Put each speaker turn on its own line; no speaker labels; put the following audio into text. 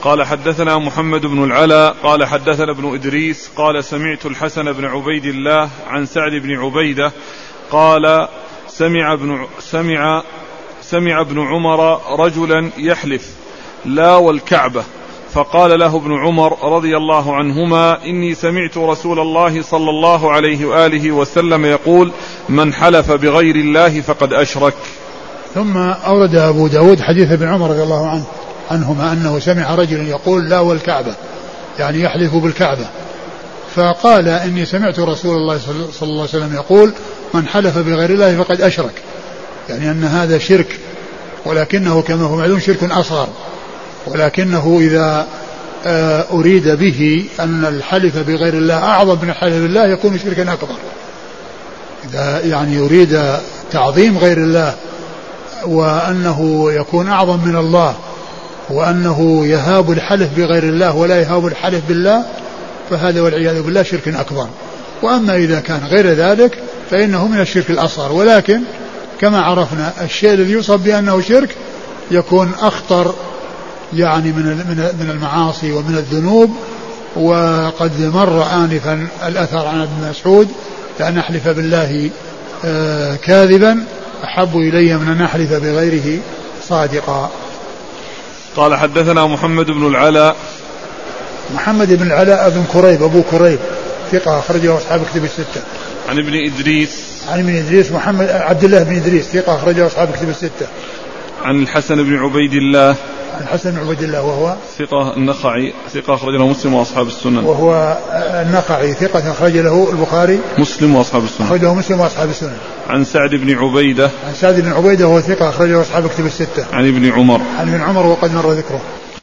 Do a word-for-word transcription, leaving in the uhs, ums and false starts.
قال حدثنا محمد بن العلاء قال حدثنا ابن إدريس قال سمعت الحسن بن عبيد الله عن سعد بن عبيدة قال سمع ابن, سمع سمع ابن عمر رجلا يحلف لا والكعبة، فقال له ابن عمر رضي الله عنهما إني سمعت رسول الله صلى الله عليه وآله وسلم يقول من حلف بغير الله فقد أشرك.
ثم أورد أبو داود حديث ابن عمر رضي الله عنه عنهما أنه سمع رجلا يقول لا والكعبة، يعني يحلف بالكعبة، فقال إني سمعت رسول الله صلى الله عليه وسلم يقول من حلف بغير الله فقد أشرك، يعني أن هذا شرك، ولكنه كما هو معلوم شرك أصغر، ولكنه إذا أريد به أن الحلف بغير الله أعظم من الحلف بالله يكون شركا أكبر. إذا يعني يريد تعظيم غير الله وأنه يكون أعظم من الله وأنه يهاب الحلف بغير الله ولا يهاب الحلف بالله فهذا والعياذ بالله شرك أكبر. وأما إذا كان غير ذلك فإنه من الشرك الأصغر، ولكن كما عرفنا الشيء الذي يوصف بأنه شرك يكون أخطر يعني من من المعاصي ومن الذنوب. وقد مر آنفا الأثر عن ابن مسعود لأن أحلف بالله كاذبا أحب إلي من أن أحلف بغيره صادقا.
قال حدثنا محمد بن العلاء
محمد بن العلاء بن كريب أبو كريب ثقة أخرجه أصحاب كتب الستة.
عن ابن إدريس
عن ابن إدريس محمد عبد الله بن إدريس ثقة أخرجه أصحاب كتب الستة.
عن الحسن بن عبيد الله
عن الحسن بن عبيد الله وهو
ثقة النخعي ثقة أخرج له مسلم وأصحاب السنن.
وهو النخعي ثقة أخرج له البخاري
مسلم وأصحاب السنن.
أخرجه مسلم وأصحاب السنن.
عن سعد بن عبيدة
عن سعد بن عبيدة وهو ثقة أخرجه أصحاب كتب الستة.
عن ابن عمر
عن ابن عمر وقد مر ذكره.